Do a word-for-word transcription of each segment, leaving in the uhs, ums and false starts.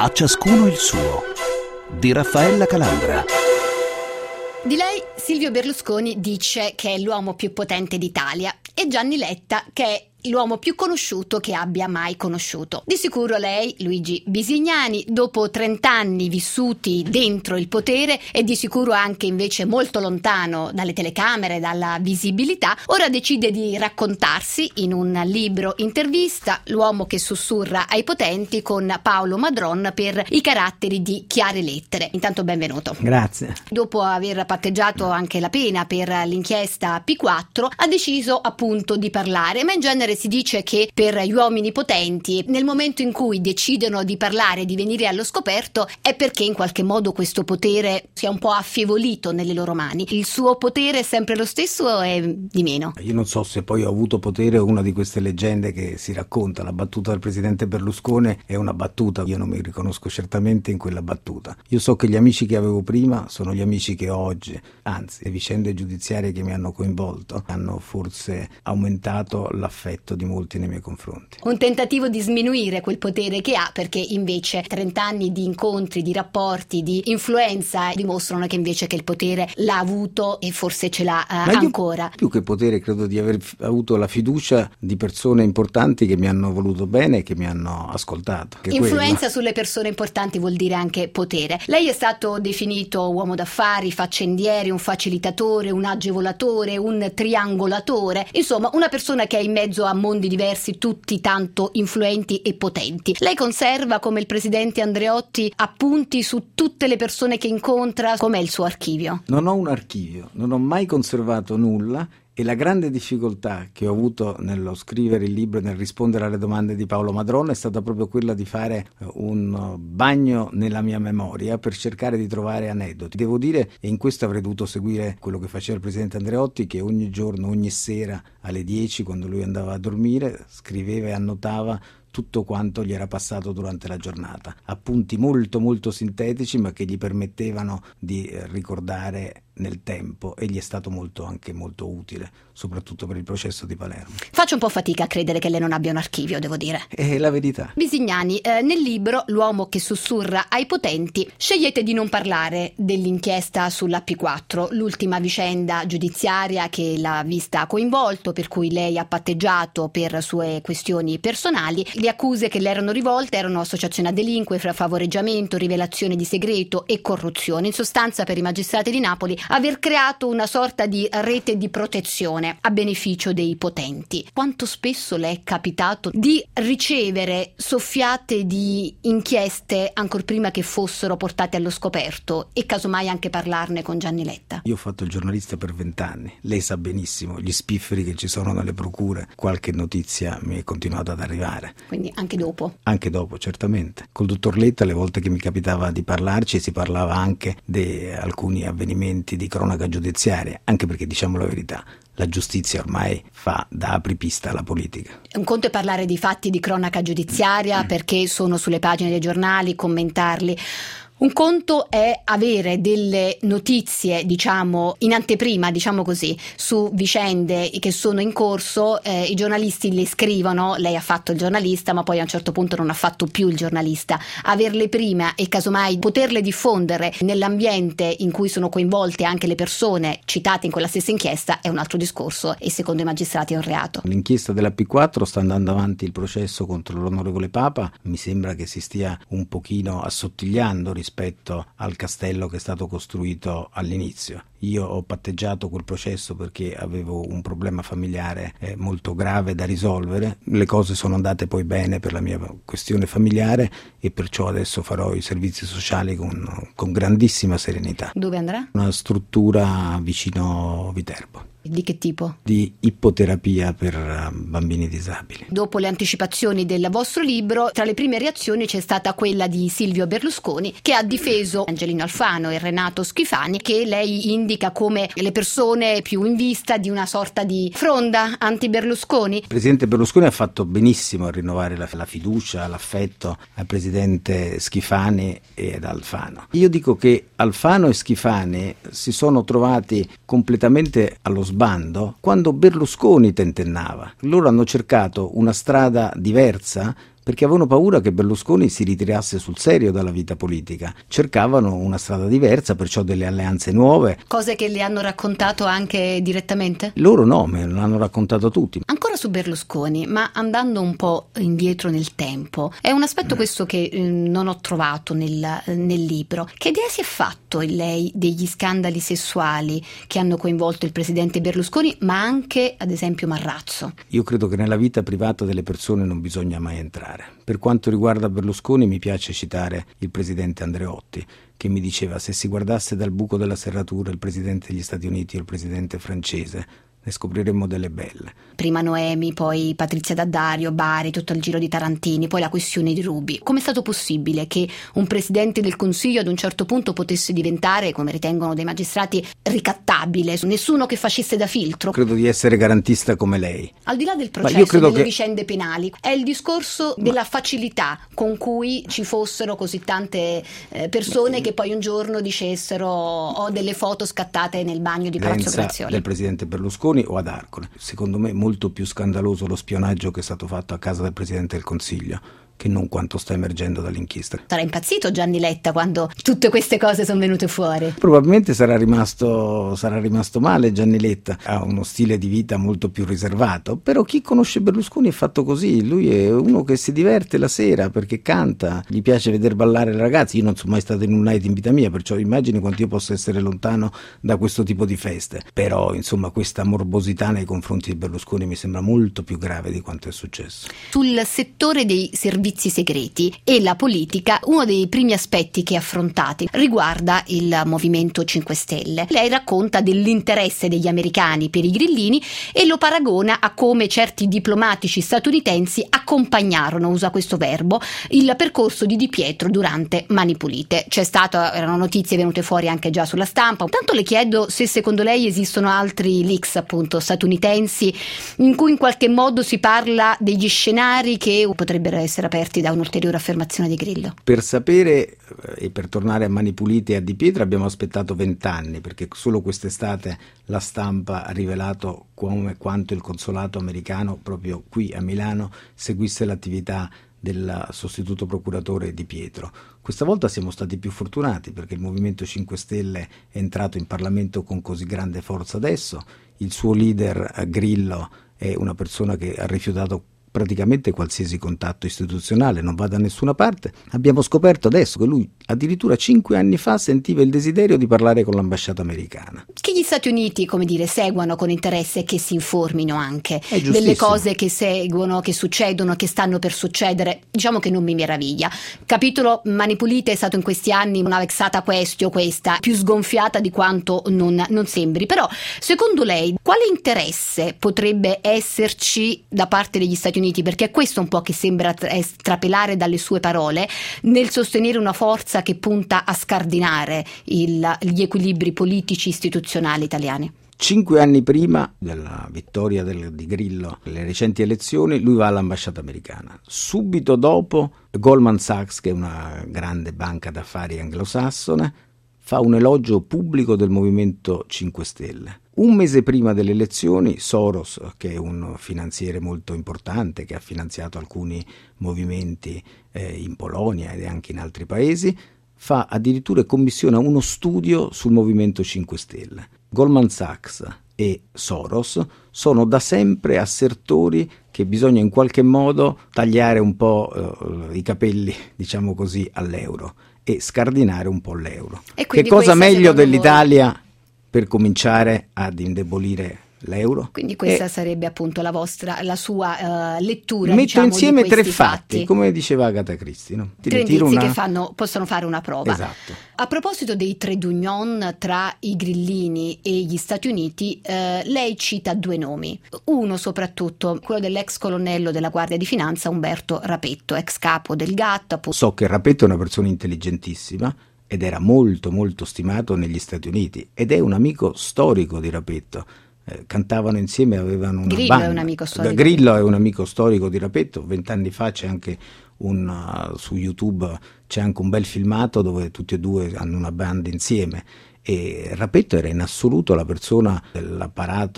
A ciascuno il suo, di Raffaella Calandra. Di lei Silvio Berlusconi dice che è l'uomo più potente d'Italia e Gianni Letta che è l'uomo più conosciuto che abbia mai conosciuto. Di sicuro lei, Luigi Bisignani, dopo trent'anni vissuti dentro il potere e di sicuro anche invece molto lontano dalle telecamere, dalla visibilità, ora decide di raccontarsi in un libro intervista, L'uomo che sussurra ai potenti, con Paolo Madron per I caratteri di Chiare lettere. Intanto benvenuto. Grazie. Dopo aver patteggiato anche la pena per l'inchiesta P quattro, ha deciso appunto di parlare, ma in genere si dice che per gli uomini potenti, nel momento in cui decidono di parlare, di venire allo scoperto, è perché in qualche modo questo potere sia un po' affievolito nelle loro mani. Il suo potere è sempre lo stesso o è di meno? Io non so se poi ho avuto potere o una di queste leggende che si racconta. La battuta del presidente Berlusconi è una battuta, io non mi riconosco certamente in quella battuta. Io so che gli amici che avevo prima sono gli amici che ho oggi, anzi le vicende giudiziarie che mi hanno coinvolto hanno forse aumentato l'affetto di molti nei miei confronti. Un tentativo di sminuire quel potere che ha, perché invece trent'anni di incontri, di rapporti, di influenza dimostrano che invece che il potere l'ha avuto e forse ce l'ha uh, ancora. Più che potere credo di aver avuto la fiducia di persone importanti che mi hanno voluto bene e che mi hanno ascoltato. Che Influenza quello. Sulle persone importanti vuol dire anche potere. Lei è stato definito uomo d'affari, faccendiere, un facilitatore, un agevolatore, un triangolatore, insomma una persona che è in mezzo a mondi diversi, tutti tanto influenti e potenti. Lei conserva, come il presidente Andreotti, appunti su tutte le persone che incontra? Com'è il suo archivio? Non ho un archivio, non ho mai conservato nulla. E la grande difficoltà che ho avuto nello scrivere il libro e nel rispondere alle domande di Paolo Madron è stata proprio quella di fare un bagno nella mia memoria per cercare di trovare aneddoti. Devo dire, e in questo avrei dovuto seguire quello che faceva il presidente Andreotti, che ogni giorno, ogni sera alle dieci, quando lui andava a dormire, scriveva e annotava tutto quanto gli era passato durante la giornata. Appunti molto molto sintetici, ma che gli permettevano di ricordare nel tempo, e gli è stato molto anche molto utile, soprattutto per il processo di Palermo. Faccio un po' fatica a credere che lei non abbia un archivio, devo dire. È la verità. Bisignani, eh, nel libro L'uomo che sussurra ai potenti scegliete di non parlare dell'inchiesta sulla P quattro, l'ultima vicenda giudiziaria che l'ha vista coinvolto, per cui lei ha patteggiato per sue questioni personali. Le accuse che le erano rivolte erano associazione a delinque, favoreggiamento, rivelazione di segreto e corruzione. In sostanza, per i magistrati di Napoli, aver creato una sorta di rete di protezione a beneficio dei potenti. Quanto spesso le è capitato di ricevere soffiate di inchieste ancor prima che fossero portate allo scoperto e casomai anche parlarne con Gianni Letta? Io ho fatto il giornalista per vent'anni, lei sa benissimo gli spifferi che ci sono nelle procure, qualche notizia mi è continuata ad arrivare. Quindi anche dopo? Anche dopo, certamente. Col dottor Letta, le volte che mi capitava di parlarci, si parlava anche di alcuni avvenimenti di cronaca giudiziaria, anche perché, diciamo la verità, la giustizia ormai fa da apripista alla politica. Un conto è parlare di fatti di cronaca giudiziaria mm. perché sono sulle pagine dei giornali, commentarli. Un conto è avere delle notizie, diciamo, in anteprima, diciamo così, su vicende che sono in corso, eh, i giornalisti le scrivono, lei ha fatto il giornalista, ma poi a un certo punto non ha fatto più il giornalista. Averle prima e casomai poterle diffondere nell'ambiente in cui sono coinvolte anche le persone citate in quella stessa inchiesta è un altro discorso e secondo i magistrati è un reato. L'inchiesta della P quattro, sta andando avanti il processo contro l'onorevole Papa, mi sembra che si stia un pochino assottigliando rispetto al castello che è stato costruito all'inizio. Io ho patteggiato quel processo perché avevo un problema familiare eh, molto grave da risolvere. Le cose sono andate poi bene per la mia questione familiare e perciò adesso farò i servizi sociali con, con grandissima serenità. Dove andrà? Una struttura vicino Viterbo. Di che tipo? Di ippoterapia per bambini disabili. Dopo le anticipazioni del vostro libro, tra le prime reazioni c'è stata quella di Silvio Berlusconi, che ha difeso Angelino Alfano e Renato Schifani, che lei indica come le persone più in vista di una sorta di fronda anti-Berlusconi. Il presidente Berlusconi ha fatto benissimo a rinnovare la, la fiducia, l'affetto al presidente Schifani e ad Alfano. Io dico che Alfano e Schifani si sono trovati completamente allo sbando quando Berlusconi tentennava. Loro hanno cercato una strada diversa perché avevano paura che Berlusconi si ritirasse sul serio dalla vita politica. Cercavano una strada diversa, perciò delle alleanze nuove. Cose che le hanno raccontato anche direttamente? Loro no, me l'hanno raccontato tutti. Ancora su Berlusconi, ma andando un po' indietro nel tempo, è un aspetto questo che eh, non ho trovato nel, nel libro. Che idea si è fatto in lei degli scandali sessuali che hanno coinvolto il presidente Berlusconi, ma anche ad esempio Marrazzo? Io credo che nella vita privata delle persone non bisogna mai entrare. Per quanto riguarda Berlusconi, mi piace citare il presidente Andreotti, che mi diceva: se si guardasse dal buco della serratura il presidente degli Stati Uniti o il presidente francese, ne scopriremmo delle belle. Prima Noemi, poi Patrizia D'Addario, Bari, tutto il giro di Tarantini, poi la questione di Ruby. Come è stato possibile che un presidente del Consiglio ad un certo punto potesse diventare, come ritengono dei magistrati, ricattabile? Nessuno che facesse da filtro? Credo di essere garantista come lei. Al di là del processo, io credo delle che... vicende penali, è il discorso della facilità con cui ci fossero così tante eh, persone che poi un giorno dicessero: ho delle foto scattate nel bagno di Palazzo Grazioli. Del presidente Berlusconi o ad Arcole. Secondo me è molto più scandaloso lo spionaggio che è stato fatto a casa del Presidente del Consiglio che non quanto sta emergendo dall'inchiesta. Sarà impazzito Gianni Letta quando tutte queste cose sono venute fuori? Probabilmente sarà rimasto, sarà rimasto male Gianni Letta, ha uno stile di vita molto più riservato, però chi conosce Berlusconi è fatto così, lui è uno che si diverte la sera perché canta, gli piace veder ballare le ragazze. Io non sono mai stato in un night in vita mia, perciò immagini quanto io possa essere lontano da questo tipo di feste, però insomma questa morbosità nei confronti di Berlusconi mi sembra molto più grave di quanto è successo. Sul settore dei servizi segreti e la politica, uno dei primi aspetti che affrontati riguarda il Movimento cinque Stelle. Lei racconta dell'interesse degli americani per i grillini e lo paragona a come certi diplomatici statunitensi accompagnarono, usa questo verbo, il percorso di Di Pietro durante Mani Pulite. C'è stato, erano notizie venute fuori anche già sulla stampa. Tanto le chiedo se secondo lei esistono altri leaks appunto statunitensi in cui in qualche modo si parla degli scenari che potrebbero essere aperti da un'ulteriore affermazione di Grillo. Per sapere e per tornare a Mani Pulite e a Di Pietro abbiamo aspettato vent'anni, perché solo quest'estate la stampa ha rivelato come quanto il consolato americano proprio qui a Milano seguisse l'attività del sostituto procuratore Di Pietro. Questa volta siamo stati più fortunati perché il Movimento cinque Stelle è entrato in Parlamento con così grande forza adesso, il suo leader Grillo è una persona che ha rifiutato praticamente qualsiasi contatto istituzionale, non va da nessuna parte. Abbiamo scoperto adesso che lui addirittura cinque anni fa sentiva il desiderio di parlare con l'ambasciata americana. Che gli Stati Uniti, come dire, seguano con interesse e che si informino anche delle cose che seguono, che succedono, che stanno per succedere, diciamo che non mi meraviglia. Capitolo Mani Pulite è stato in questi anni una vexata questio, questa, più sgonfiata di quanto non, non sembri. Però, secondo lei, quale interesse potrebbe esserci da parte degli Stati Uniti? Perché è questo un po' che sembra trapelare dalle sue parole nel sostenere una forza che punta a scardinare il, gli equilibri politici istituzionali italiani. Cinque anni prima della vittoria del, di Grillo alle recenti elezioni, lui va all'ambasciata americana. Subito dopo Goldman Sachs, che è una grande banca d'affari anglosassone, fa un elogio pubblico del Movimento cinque Stelle. Un mese prima delle elezioni Soros, che è un finanziere molto importante, che ha finanziato alcuni movimenti eh, in Polonia ed anche in altri paesi, fa addirittura e commissiona uno studio sul Movimento cinque Stelle. Goldman Sachs e Soros sono da sempre assertori che bisogna in qualche modo tagliare un po' eh, i capelli, diciamo così, all'euro e scardinare un po' l'euro. Che cosa meglio dell'Italia voi per cominciare ad indebolire l'euro? Quindi questa e sarebbe appunto la vostra, la sua uh, lettura. Metto diciamo, insieme di tre fatti, fatti, come diceva Agatha Christie, no? Ti tre indizi una... che fanno, possono fare una prova. Esatto. A proposito dei trade union tra i grillini e gli Stati Uniti, eh, lei cita due nomi. Uno soprattutto, quello dell'ex colonnello della Guardia di Finanza Umberto Rapetto, ex capo del G A T T. So che Rapetto è una persona intelligentissima ed era molto molto stimato negli Stati Uniti ed è un amico storico di Rapetto. Eh, cantavano insieme, avevano una Grillo banda. È un amico storico. Grillo è un amico storico di Rapetto. Vent'anni fa c'è anche un uh, su YouTube c'è anche un bel filmato dove tutti e due hanno una band insieme e Rapetto era in assoluto la persona dell'apparato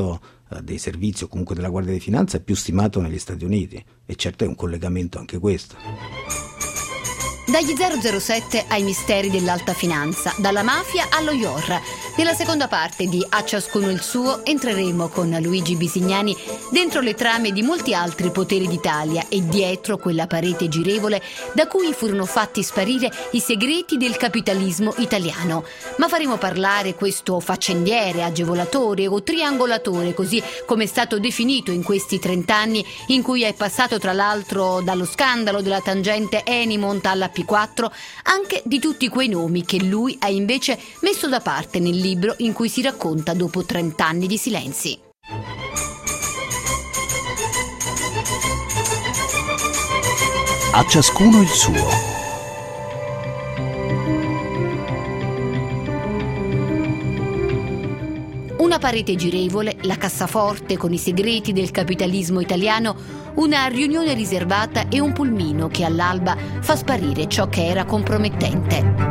eh, dei servizi o comunque della Guardia di Finanza è più stimato negli Stati Uniti, e certo è un collegamento anche questo. Dagli zero zero sette ai misteri dell'alta finanza, dalla mafia allo I O R. Nella seconda parte di A ciascuno il suo entreremo con Luigi Bisignani dentro le trame di molti altri poteri d'Italia e dietro quella parete girevole da cui furono fatti sparire i segreti del capitalismo italiano. Ma faremo parlare questo faccendiere, agevolatore o triangolatore, così come è stato definito in questi trent'anni in cui è passato tra l'altro dallo scandalo della tangente Enimont alla P quattro, anche di tutti quei nomi che lui ha invece messo da parte nel libro in cui si racconta dopo trent'anni di silenzi. A ciascuno il suo. Una parete girevole, la cassaforte con i segreti del capitalismo italiano, una riunione riservata e un pulmino che all'alba fa sparire ciò che era compromettente.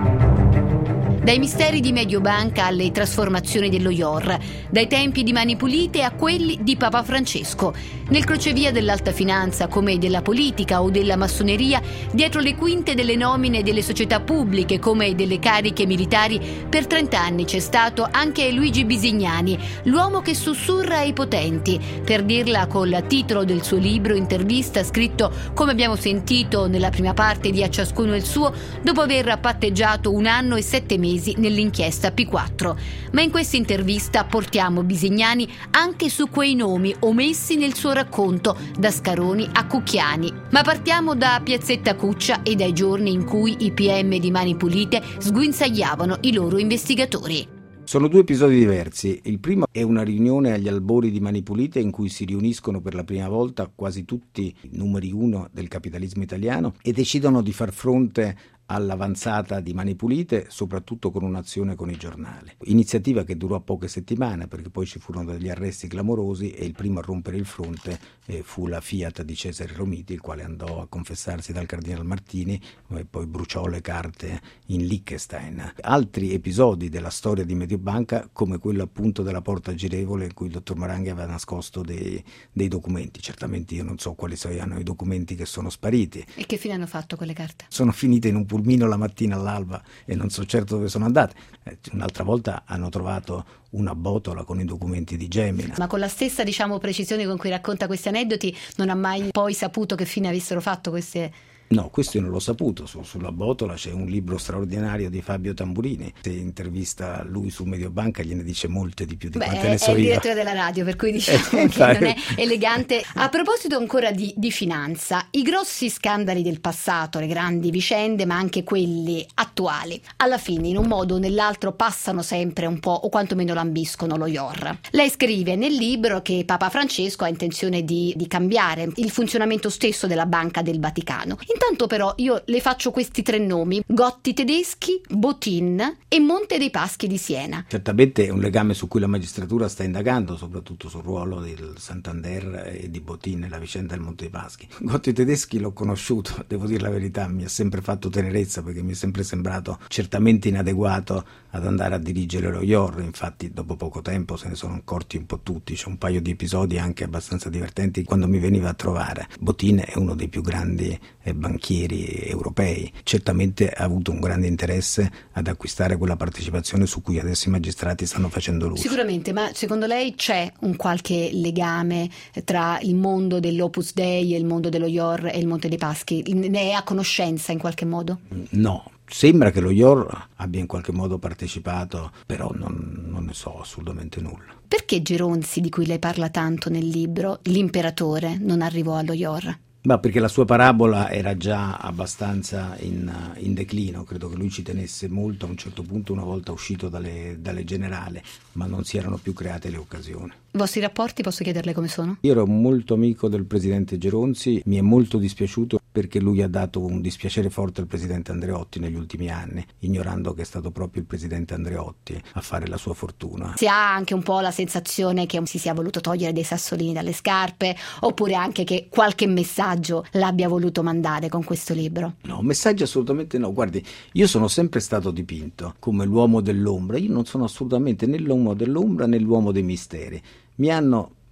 Dai misteri di Mediobanca alle trasformazioni dello I O R, dai tempi di Mani Pulite a quelli di Papa Francesco. Nel crocevia dell'alta finanza, come della politica o della massoneria, dietro le quinte delle nomine delle società pubbliche come delle cariche militari, per trent'anni c'è stato anche Luigi Bisignani, l'uomo che sussurra ai potenti. Per dirla col titolo del suo libro intervista, scritto, come abbiamo sentito nella prima parte di A ciascuno il suo, dopo aver patteggiato un anno e sette mesi nell'inchiesta P quattro. Ma in questa intervista portiamo Bisignani anche su quei nomi omessi nel suo racconto, da Scaroni a Cucchiani. Ma partiamo da Piazzetta Cuccia e dai giorni in cui i P M di Mani Pulite sguinzagliavano i loro investigatori. Sono due episodi diversi. Il primo è una riunione agli albori di Mani Pulite in cui si riuniscono per la prima volta quasi tutti i numeri uno del capitalismo italiano e decidono di far fronte all'avanzata di Mani Pulite, soprattutto con un'azione con i giornali. Iniziativa che durò poche settimane, perché poi ci furono degli arresti clamorosi e il primo a rompere il fronte eh, fu la Fiat di Cesare Romiti, il quale andò a confessarsi dal Cardinal Martini e poi bruciò le carte in Liechtenstein. Altri episodi della storia di Mediobanca, come quello appunto della porta girevole in cui il dottor Maranghi aveva nascosto dei, dei documenti. Certamente io non so quali siano i documenti che sono spariti. E che fine hanno fatto quelle carte? Sono finite in un pulmino la mattina all'alba e non so certo dove sono andate. Eh, un'altra volta hanno trovato una botola con i documenti di Gemina. Ma con la stessa, diciamo, precisione con cui racconta questi aneddoti, non ha mai poi saputo che fine avessero fatto queste... No, questo io non l'ho saputo. Su, sulla botola c'è un libro straordinario di Fabio Tamburini. Se intervista lui su Mediobanca gliene dice molte di più di Beh, quante ne so io. È il io. direttore della radio, per cui diciamo eh, che non è elegante. A proposito ancora di, di finanza, i grossi scandali del passato, le grandi vicende, ma anche quelli attuali, alla fine in un modo o nell'altro passano sempre un po', o quantomeno lambiscono lo I O R. Lei scrive nel libro che Papa Francesco ha intenzione di, di cambiare il funzionamento stesso della Banca del Vaticano. Intanto però io le faccio questi tre nomi: Gotti Tedeschi, Botin e Monte dei Paschi di Siena. Certamente è un legame su cui la magistratura sta indagando, soprattutto sul ruolo del Santander e di Botin nella vicenda del Monte dei Paschi. Gotti Tedeschi l'ho conosciuto, devo dire la verità, mi ha sempre fatto tenerezza perché mi è sempre sembrato certamente inadeguato ad andare a dirigere lo I O R. Infatti dopo poco tempo se ne sono accorti un po' tutti, c'è un paio di episodi anche abbastanza divertenti quando mi veniva a trovare. Botin è uno dei più grandi eh, banchieri europei, certamente ha avuto un grande interesse ad acquistare quella partecipazione su cui adesso i magistrati stanno facendo luce. Sicuramente, ma secondo lei c'è un qualche legame tra il mondo dell'Opus Dei e il mondo dello I O R e il Monte dei Paschi? Ne è a conoscenza in qualche modo? No. Sembra che lo I O R abbia in qualche modo partecipato, però non, non ne so assolutamente nulla. Perché Geronzi, di cui lei parla tanto nel libro, l'imperatore, non arrivò allo I O R? Ma perché la sua parabola era già abbastanza in, in declino, credo che lui ci tenesse molto a un certo punto, una volta uscito dalle, dalle generali, ma non si erano più create le occasioni. I vostri rapporti, posso chiederle come sono? Io ero molto amico del presidente Geronzi, mi è molto dispiaciuto perché lui ha dato un dispiacere forte al presidente Andreotti negli ultimi anni, ignorando che è stato proprio il presidente Andreotti a fare la sua fortuna. Si ha anche un po' la sensazione che si sia voluto togliere dei sassolini dalle scarpe, oppure anche che qualche messaggio l'abbia voluto mandare con questo libro? No, messaggi assolutamente no. Guardi, io sono sempre stato dipinto come l'uomo dell'ombra, io non sono assolutamente né l'uomo dell'ombra né l'uomo dei misteri. Mi hanno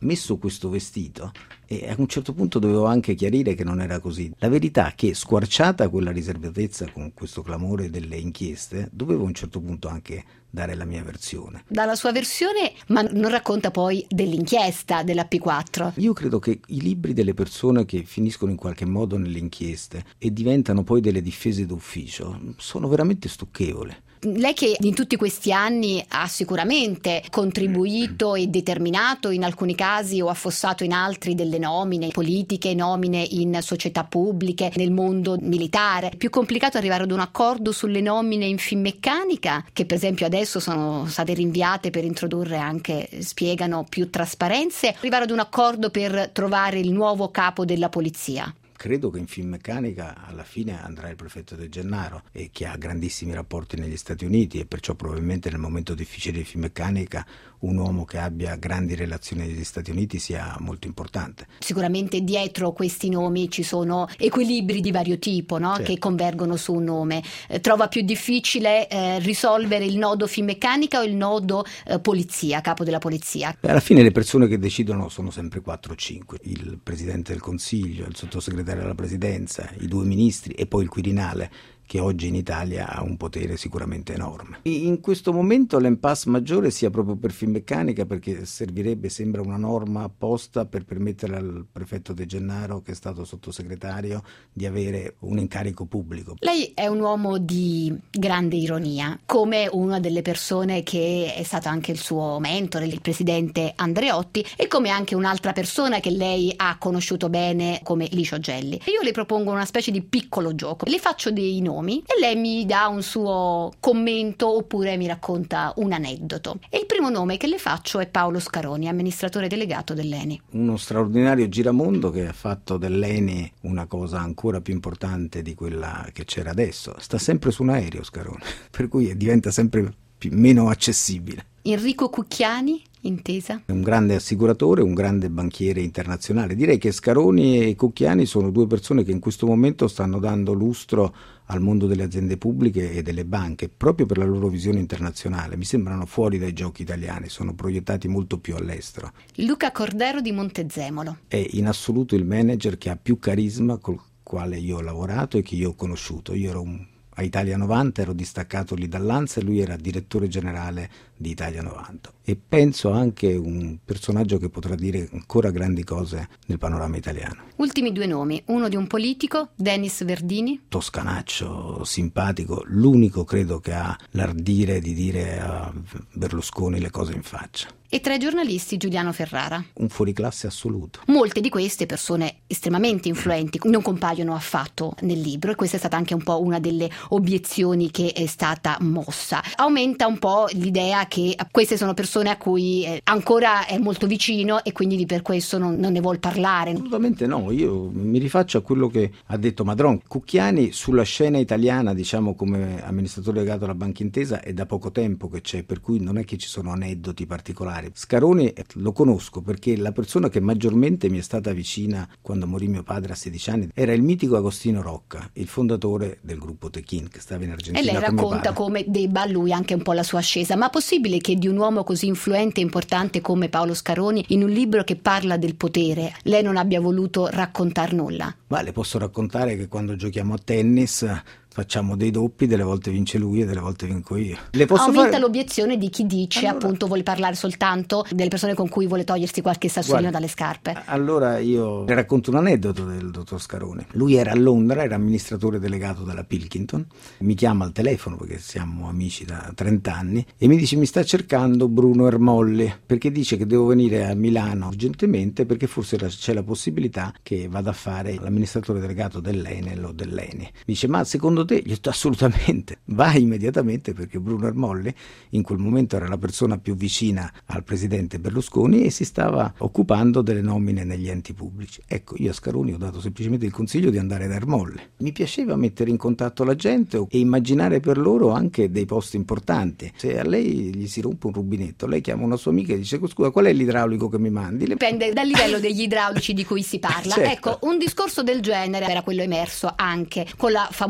messo questo vestito e a un certo punto dovevo anche chiarire che non era così. La verità è che, squarciata quella riservatezza con questo clamore delle inchieste, dovevo a un certo punto anche dare la mia versione. Dalla sua versione, ma non racconta poi dell'inchiesta della P quattro. Io credo che i libri delle persone che finiscono in qualche modo nelle inchieste e diventano poi delle difese d'ufficio sono veramente stucchevoli. Lei che in tutti questi anni ha sicuramente contribuito e determinato in alcuni casi o affossato in altri delle nomine politiche, nomine in società pubbliche, nel mondo militare. È più complicato arrivare ad un accordo sulle nomine in Finmeccanica, che per esempio adesso sono state rinviate per introdurre anche, spiegano, più trasparenze, arrivare ad un accordo per trovare il nuovo capo della polizia. Credo che in Finmeccanica alla fine andrà il prefetto De Gennaro, e che ha grandissimi rapporti negli Stati Uniti, e perciò probabilmente nel momento difficile di Finmeccanica un uomo che abbia grandi relazioni negli Stati Uniti sia molto importante. Sicuramente dietro questi nomi ci sono equilibri di vario tipo, no? Certo. Che convergono su un nome. Eh, trova più difficile eh, risolvere il nodo Finmeccanica o il nodo eh, polizia, capo della polizia? Alla fine le persone che decidono sono sempre quattro o cinque: il Presidente del Consiglio, il Sottosegretario della Presidenza, i due ministri e poi il Quirinale, che oggi in Italia ha un potere sicuramente enorme. In questo momento l'impasse maggiore sia proprio per Finmeccanica, perché servirebbe, sembra, una norma apposta per permettere al prefetto De Gennaro, che è stato sottosegretario, di avere un incarico pubblico. Lei è un uomo di grande ironia, come una delle persone che è stato anche il suo mentore, il presidente Andreotti, e come anche un'altra persona che lei ha conosciuto bene come Licio Gelli. Io le propongo una specie di piccolo gioco, le faccio dei nomi e lei mi dà un suo commento oppure mi racconta un aneddoto. E il primo nome che le faccio è Paolo Scaroni, amministratore delegato dell'Eni. Uno straordinario giramondo che ha fatto dell'Eni una cosa ancora più importante di quella che c'era adesso. Sta sempre su un aereo Scaroni, per cui diventa sempre più, meno accessibile. Enrico Cucchiani, intesa? È un grande assicuratore, un grande banchiere internazionale. Direi che Scaroni e Cucchiani sono due persone che in questo momento stanno dando lustro al mondo delle aziende pubbliche e delle banche, proprio per la loro visione internazionale. Mi sembrano fuori dai giochi italiani, sono proiettati molto più all'estero. Luca Cordero di Montezemolo. È in assoluto il manager che ha più carisma col quale io ho lavorato e che io ho conosciuto. Io ero un A Italia novanta ero distaccato lì dall'Ansa e lui era direttore generale di Italia novanta, e penso anche un personaggio che potrà dire ancora grandi cose nel panorama italiano. Ultimi due nomi, uno di un politico, Denis Verdini. Toscanaccio, simpatico, l'unico credo che ha l'ardire di dire a Berlusconi le cose in faccia. E tra i giornalisti Giuliano Ferrara. Un fuoriclasse assoluto. Molte di queste persone estremamente influenti non compaiono affatto nel libro, e questa è stata anche un po' una delle obiezioni che è stata mossa. Aumenta un po' l'idea che queste sono persone a cui ancora è molto vicino e quindi per questo non, non ne vuol parlare. Assolutamente no, io mi rifaccio a quello che ha detto Madron. Cucchiani sulla scena italiana, diciamo, come amministratore legato alla Banca Intesa è da poco tempo che c'è, per cui non è che ci sono aneddoti particolari. Scaroni lo conosco perché la persona che maggiormente mi è stata vicina quando morì mio padre a sedici anni era il mitico Agostino Rocca, il fondatore del gruppo Techin, che stava in Argentina. E lei racconta come debba a lui anche un po' la sua ascesa. Ma possibile che di un uomo così influente e importante come Paolo Scaroni, in un libro che parla del potere, lei non abbia voluto raccontar nulla? Ma le posso raccontare che quando giochiamo a tennis facciamo dei doppi, delle volte vince lui e delle volte vinco io. Le posso Aumenta fare... l'obiezione di chi dice, allora, appunto, vuole parlare soltanto delle persone con cui vuole togliersi qualche sassolino dalle scarpe. Allora io le racconto un aneddoto del dottor Scaroni. Lui era a Londra, era amministratore delegato della Pilkington, mi chiama al telefono perché siamo amici da trenta anni e mi dice: mi sta cercando Bruno Ermolli perché dice che devo venire a Milano urgentemente perché forse c'è la possibilità che vada a fare l'amministratore delegato dell'Enel o dell'Eni. Mi dice: ma secondo te? Gli ho detto: assolutamente, vai immediatamente, perché Bruno Ermolli in quel momento era la persona più vicina al presidente Berlusconi e si stava occupando delle nomine negli enti pubblici. Ecco, io a Scaroni ho dato semplicemente il consiglio di andare da Ermolli. Mi piaceva mettere in contatto la gente e immaginare per loro anche dei posti importanti. Se a lei gli si rompe un rubinetto, lei chiama una sua amica e dice: scusa, qual è l'idraulico che mi mandi? Le... Dipende dal livello degli idraulici di cui si parla. Certo. Ecco, un discorso del genere era quello emerso anche con la famosa e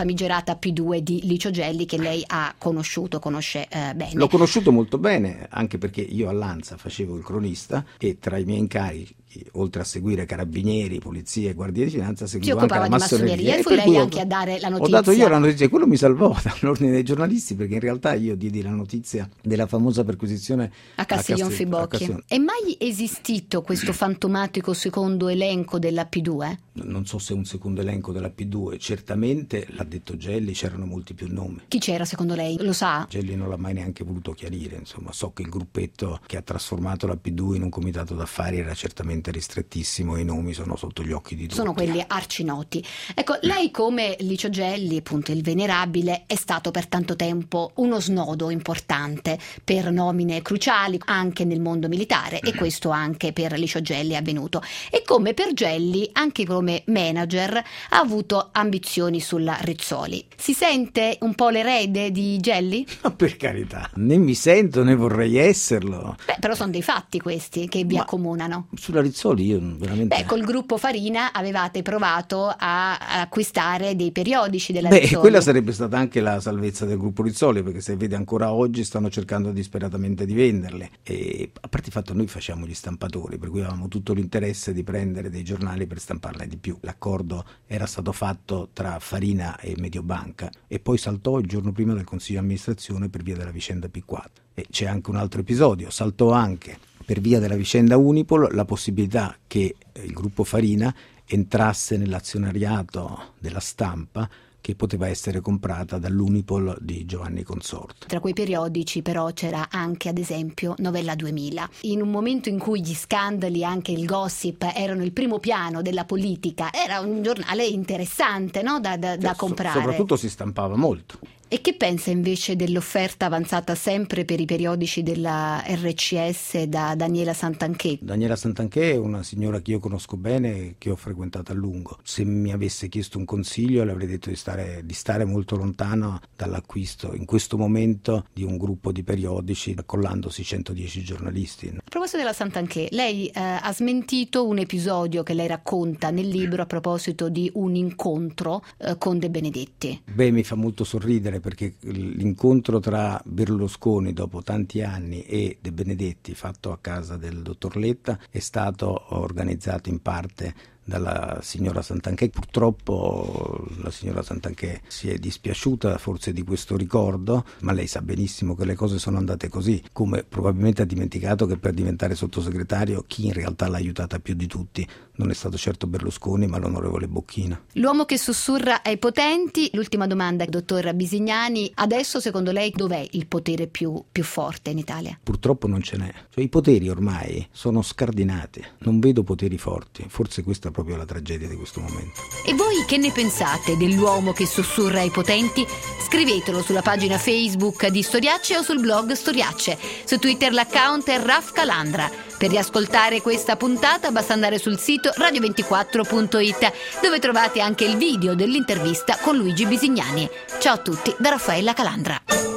famigerata P due di Licio Gelli, che lei ha conosciuto, conosce eh, bene. L'ho conosciuto molto bene, anche perché io all'Ansa facevo il cronista e tra i miei incarichi, oltre a seguire carabinieri, polizie e guardie di finanza, seguivo anche la massoneria, e fu lei anche a dare la notizia. Ho dato io la notizia, e quello mi salvò dall'ordine dei giornalisti, perché in realtà io diedi la notizia della famosa perquisizione a Castiglion Fibocchi. È mai esistito questo fantomatico secondo elenco della P due? Non so se un secondo elenco della P due, certamente, l'ha detto Gelli, c'erano molti più nomi. Chi c'era secondo lei? Lo sa? Gelli non l'ha mai neanche voluto chiarire, insomma, so che il gruppetto che ha trasformato la P due in un comitato d'affari era certamente ristrettissimo e i nomi sono sotto gli occhi di tutti. Sono quelli arcinoti. Ecco, lei come Licio Gelli, appunto il venerabile, è stato per tanto tempo uno snodo importante per nomine cruciali anche nel mondo militare, e questo anche per Licio Gelli è avvenuto. E come per Gelli, anche come manager, ha avuto ambizioni sulla Rizzoli. Si sente un po' l'erede di Gelli? Ma per carità, né mi sento né vorrei esserlo. Beh, però sono dei fatti questi che vi Ma accomunano. Sulla Rizzoli io veramente... Beh, col gruppo Farina avevate provato a acquistare dei periodici della Beh, Rizzoli. quella sarebbe stata anche la salvezza del gruppo Rizzoli, perché se vede ancora oggi stanno cercando disperatamente di venderle. E a parte il fatto, noi facciamo gli stampatori, per cui avevamo tutto l'interesse di prendere dei giornali per stamparne di più. L'accordo era stato fatto tra Farina e Mediobanca e poi saltò il giorno prima del consiglio di amministrazione per via della vicenda P quattro. E c'è anche un altro episodio, saltò anche per via della vicenda Unipol la possibilità che il gruppo Farina entrasse nell'azionariato della Stampa, che poteva essere comprata dall'Unipol di Giovanni Consorte. Tra quei periodici però c'era anche, ad esempio, Novella duemila. In un momento in cui gli scandali, anche il gossip, erano il primo piano della politica, era un giornale interessante, no? da, da, da comprare. Soprattutto si stampava molto. E che pensa invece dell'offerta avanzata sempre per i periodici della R C S da Daniela Santanché? Daniela Santanché è una signora che io conosco bene e che ho frequentato a lungo. Se mi avesse chiesto un consiglio le avrei detto di stare, di stare molto lontano dall'acquisto in questo momento di un gruppo di periodici, accollandosi centodieci giornalisti. A proposito della Santanché, lei eh, ha smentito un episodio che lei racconta nel libro a proposito di un incontro eh, con De Benedetti. Beh, mi fa molto sorridere, perché l'incontro tra Berlusconi dopo tanti anni e De Benedetti, fatto a casa del dottor Letta, è stato organizzato in parte dalla signora Santanché. Purtroppo la signora Santanché si è dispiaciuta forse di questo ricordo, ma lei sa benissimo che le cose sono andate così, come probabilmente ha dimenticato che per diventare sottosegretario chi in realtà l'ha aiutata più di tutti non è stato certo Berlusconi, ma l'onorevole Bocchina. L'uomo che sussurra ai potenti. L'ultima domanda, dottor Bisignani: adesso secondo lei dov'è il potere più, più forte in Italia? Purtroppo non ce n'è, cioè, i poteri ormai sono scardinati, non vedo poteri forti, forse questa è proprio la tragedia di questo momento. E voi che ne pensate dell'uomo che sussurra ai potenti? Scrivetelo sulla pagina Facebook di Storiacce o sul blog Storiacce. Su Twitter l'account è Raf Calandra. Per riascoltare questa puntata basta andare sul sito radio ventiquattro punto it, dove trovate anche il video dell'intervista con Luigi Bisignani. Ciao a tutti da Raffaella Calandra.